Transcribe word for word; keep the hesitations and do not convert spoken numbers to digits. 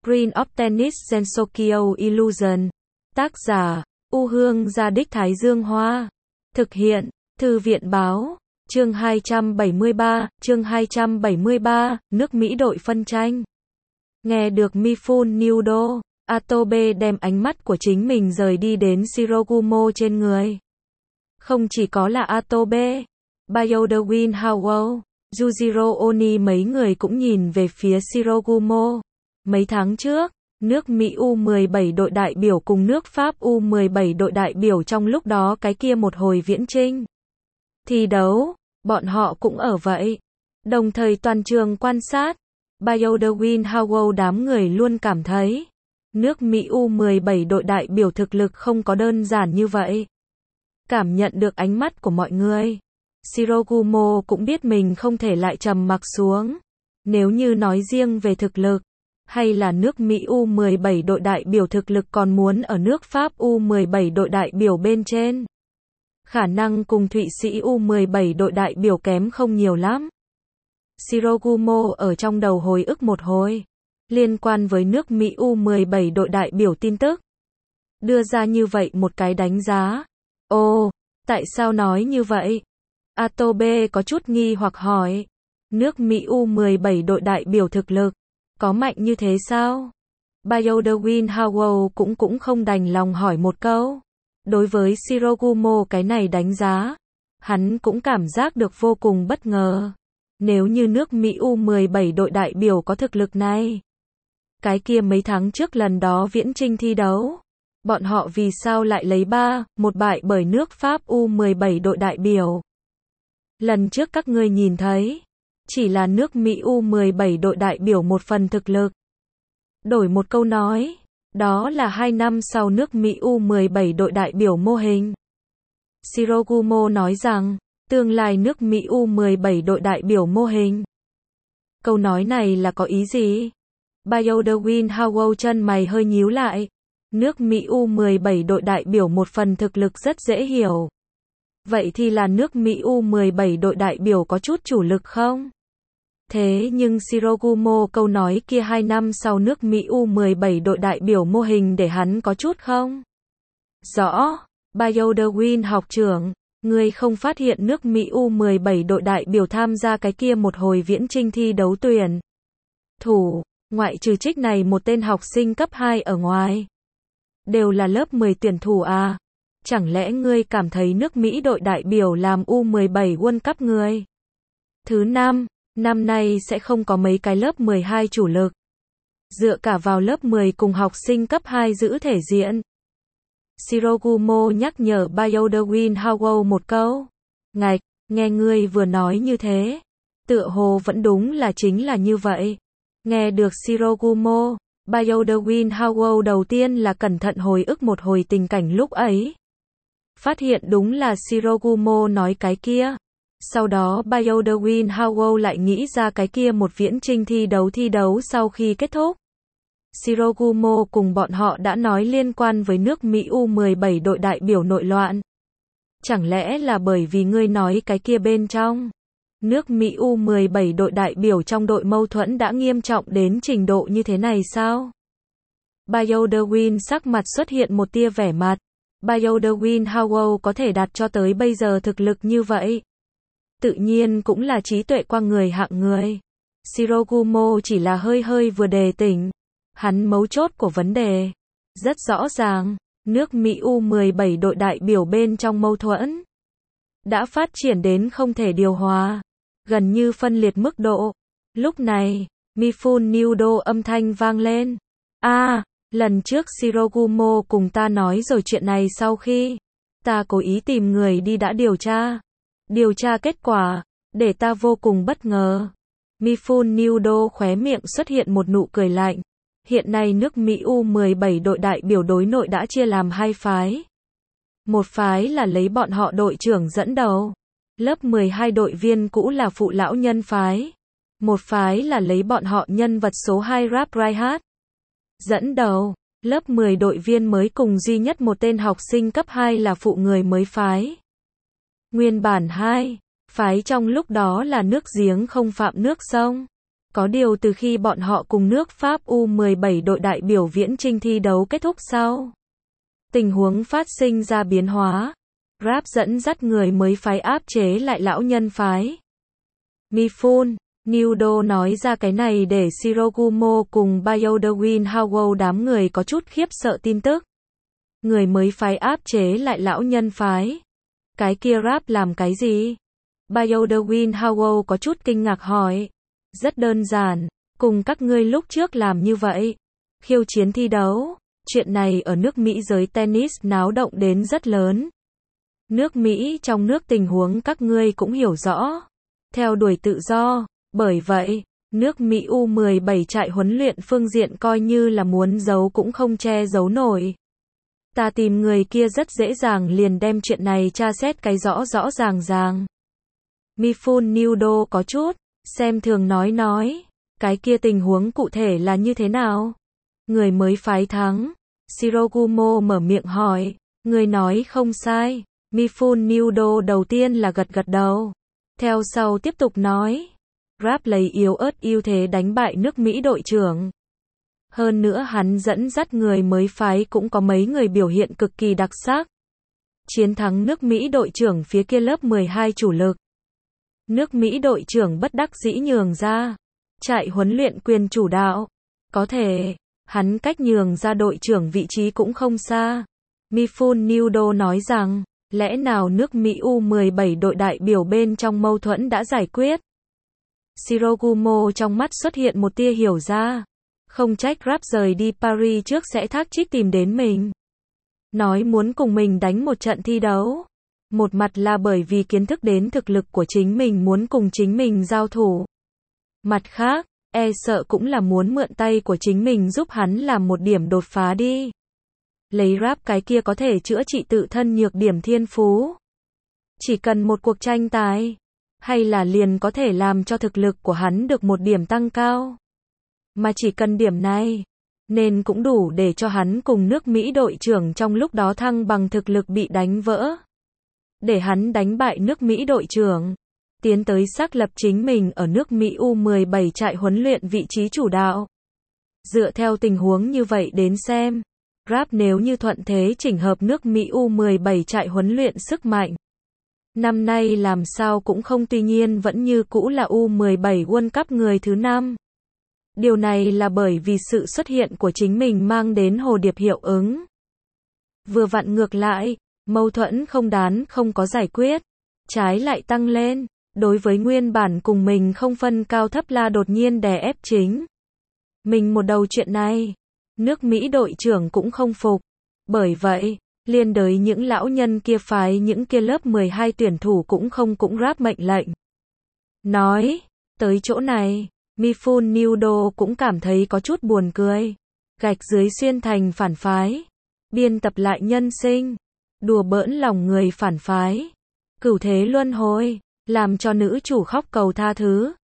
Screen of Tennis Sensokyo Illusion. Tác giả, U Hương Gia Đích Thái Dương Hoa. Thực hiện, Thư viện Báo. Chương hai trăm bảy mươi ba, chương hai trăm bảy mươi ba, nước Mỹ đội phân tranh. Nghe được Mifune Nudo, Atobe đem ánh mắt của chính mình rời đi đến Shirogumo trên người. Không chỉ có là Atobe, Bayodawin Howell, Yujiro Oni mấy người cũng nhìn về phía Shirogumo. Mấy tháng trước, nước Mỹ U mười bảy đội đại biểu cùng nước Pháp U mười bảy đội đại biểu trong lúc đó cái kia một hồi viễn chinh thi đấu, bọn họ cũng ở vậy. Đồng thời toàn trường quan sát, Bayodawin Howell đám người luôn cảm thấy, nước Mỹ U mười bảy đội đại biểu thực lực không có đơn giản như vậy. Cảm nhận được ánh mắt của mọi người, Shirogumo cũng biết mình không thể lại trầm mặc xuống. Nếu như nói riêng về thực lực, hay là nước Mỹ U mười bảy đội đại biểu thực lực còn muốn ở nước Pháp U mười bảy đội đại biểu bên trên. Khả năng cùng Thụy Sĩ U mười bảy đội đại biểu kém không nhiều lắm. Shirogumo ở trong đầu hồi ức một hồi, liên quan với nước Mỹ U mười bảy đội đại biểu tin tức. Đưa ra như vậy một cái đánh giá. Ồ, tại sao nói như vậy? Atobe có chút nghi hoặc hỏi. Nước Mỹ U mười bảy đội đại biểu thực lực, có mạnh như thế sao? Bayodawin Howell cũng cũng không đành lòng hỏi một câu. Đối với Shirogumo cái này đánh giá, hắn cũng cảm giác được vô cùng bất ngờ. Nếu như nước Mỹ U mười bảy đội đại biểu có thực lực này, cái kia mấy tháng trước lần đó viễn chinh thi đấu, bọn họ vì sao lại lấy ba một bại bởi nước Pháp U mười bảy đội đại biểu? Lần trước các ngươi nhìn thấy, chỉ là nước Mỹ U mười bảy đội đại biểu một phần thực lực. Đổi một câu nói, đó là hai năm sau nước Mỹ U mười bảy đội đại biểu mô hình. Shirogumo nói rằng, tương lai nước Mỹ U mười bảy đội đại biểu mô hình. Câu nói này là có ý gì? Bayodawin Howell chân mày hơi nhíu lại. Nước Mỹ U mười bảy đội đại biểu một phần thực lực rất dễ hiểu. Vậy thì là nước Mỹ U mười bảy đội đại biểu có chút chủ lực không? Thế nhưng Shirogumo câu nói kia hai năm sau nước Mỹ U mười bảy đội đại biểu mô hình để hắn có chút không? Rõ, Bayodawin học trưởng, ngươi không phát hiện nước Mỹ U mười bảy đội đại biểu tham gia cái kia một hồi viễn chinh thi đấu tuyển thủ, ngoại trừ trích này một tên học sinh cấp hai ở ngoài, đều là lớp mười tuyển thủ à? Chẳng lẽ ngươi cảm thấy nước Mỹ đội đại biểu làm U mười bảy World Cup người? Thứ năm, năm nay sẽ không có mấy cái lớp mười hai chủ lực. Dựa cả vào lớp mười cùng học sinh cấp hai giữ thể diện. Shirogumo nhắc nhở Bayodawin Howell một câu. Ngạch, nghe ngươi vừa nói như thế. Tựa hồ vẫn đúng là chính là như vậy. Nghe được Shirogumo, Bayodawin Howell đầu tiên là cẩn thận hồi ức một hồi tình cảnh lúc ấy. Phát hiện đúng là Shirogumo nói cái kia. Sau đó Bayodawin Howell lại nghĩ ra cái kia một viễn chinh thi đấu thi đấu sau khi kết thúc. Shirogumo cùng bọn họ đã nói liên quan với nước Mỹ U mười bảy đội đại biểu nội loạn. Chẳng lẽ là bởi vì ngươi nói cái kia bên trong? Nước Mỹ U mười bảy đội đại biểu trong đội mâu thuẫn đã nghiêm trọng đến trình độ như thế này sao? Bayodawin sắc mặt xuất hiện một tia vẻ mặt. Bayodawin Howell có thể đạt cho tới bây giờ thực lực như vậy. Tự nhiên cũng là trí tuệ qua người hạng người. Shirogumo chỉ là hơi hơi vừa đề tỉnh. Hắn mấu chốt của vấn đề. Rất rõ ràng, nước Mỹ U mười bảy đội đại biểu bên trong mâu thuẫn đã phát triển đến không thể điều hòa. Gần như phân liệt mức độ. Lúc này, Mifune Nudo âm thanh vang lên. A, à, lần trước Shirogumo cùng ta nói rồi chuyện này sau khi ta cố ý tìm người đi đã điều tra. Điều tra kết quả, để ta vô cùng bất ngờ. Mifune Nudo khóe miệng xuất hiện một nụ cười lạnh. Hiện nay nước Mỹ U mười bảy đội đại biểu đối nội đã chia làm hai phái. Một phái là lấy bọn họ đội trưởng dẫn đầu. Lớp mười hai đội viên cũ là phụ lão nhân phái. Một phái là lấy bọn họ nhân vật số hai Rap Raihat dẫn đầu. Lớp mười đội viên mới cùng duy nhất một tên học sinh cấp hai là phụ người mới phái. Nguyên bản hai phái trong lúc đó là nước giếng không phạm nước sông. Có điều từ khi bọn họ cùng nước Pháp U mười bảy đội đại biểu viễn chinh thi đấu kết thúc sau, tình huống phát sinh ra biến hóa. Rap dẫn dắt người mới phái áp chế lại lão nhân phái. Mifune Nudo nói ra cái này để Shirogumo cùng Bayodewin Howell đám người có chút khiếp sợ tin tức. Người mới phái áp chế lại lão nhân phái. Cái kia Rap làm cái gì? Bayodewin Howell có chút kinh ngạc hỏi. Rất đơn giản, cùng các ngươi lúc trước làm như vậy. Khiêu chiến thi đấu. Chuyện này ở nước Mỹ giới tennis náo động đến rất lớn. Nước Mỹ trong nước tình huống các ngươi cũng hiểu rõ. Theo đuổi tự do. Bởi vậy, nước Mỹ U mười bảy trại huấn luyện phương diện coi như là muốn giấu cũng không che giấu nổi. Ta tìm người kia rất dễ dàng liền đem chuyện này tra xét cái rõ rõ ràng ràng. Mifune Nudo có chút xem thường nói nói, cái kia tình huống cụ thể là như thế nào? Người mới phái thắng. Shirogumo mở miệng hỏi, người nói không sai. Mifune Nudo đầu tiên là gật gật đầu. Theo sau tiếp tục nói, Rap lấy yếu ớt ưu thế đánh bại nước Mỹ đội trưởng. Hơn nữa hắn dẫn dắt người mới phái cũng có mấy người biểu hiện cực kỳ đặc sắc. Chiến thắng nước Mỹ đội trưởng phía kia lớp mười hai chủ lực. Nước Mỹ đội trưởng bất đắc dĩ nhường ra. Trại huấn luyện quyền chủ đạo. Có thể, hắn cách nhường ra đội trưởng vị trí cũng không xa. Mifune Nudo nói rằng, lẽ nào nước Mỹ U mười bảy đội đại biểu bên trong mâu thuẫn đã giải quyết? Shirogumo trong mắt xuất hiện một tia hiểu ra. Không trách Rap rời đi Paris trước sẽ thác trích tìm đến mình. Nói muốn cùng mình đánh một trận thi đấu. Một mặt là bởi vì kiến thức đến thực lực của chính mình muốn cùng chính mình giao thủ. Mặt khác, e sợ cũng là muốn mượn tay của chính mình giúp hắn làm một điểm đột phá đi. Lấy Rap cái kia có thể chữa trị tự thân nhược điểm thiên phú. Chỉ cần một cuộc tranh tài. Hay là liền có thể làm cho thực lực của hắn được một điểm tăng cao. Mà chỉ cần điểm này, nên cũng đủ để cho hắn cùng nước Mỹ đội trưởng trong lúc đó thăng bằng thực lực bị đánh vỡ. Để hắn đánh bại nước Mỹ đội trưởng, tiến tới xác lập chính mình ở nước Mỹ U mười bảy trại huấn luyện vị trí chủ đạo. Dựa theo tình huống như vậy đến xem, Rap nếu như thuận thế chỉnh hợp nước Mỹ U mười bảy trại huấn luyện sức mạnh. Năm nay làm sao cũng không, tuy nhiên vẫn như cũ là U mười bảy World Cup người thứ năm. Điều này là bởi vì sự xuất hiện của chính mình mang đến hồ điệp hiệu ứng. Vừa vặn ngược lại, mâu thuẫn không đán không có giải quyết, trái lại tăng lên, đối với nguyên bản cùng mình không phân cao thấp là đột nhiên đè ép chính mình một đầu chuyện này. Nước Mỹ đội trưởng cũng không phục. Bởi vậy, liên đới những lão nhân kia phái những kia lớp mười hai tuyển thủ cũng không cũng Rap mệnh lệnh. Nói, tới chỗ này, Mifune Nudo cũng cảm thấy có chút buồn cười. Gạch dưới xuyên thành phản phái. Biên tập lại nhân sinh. Đùa bỡn lòng người phản phái. Cửu thế luân hồi. Làm cho nữ chủ khóc cầu tha thứ.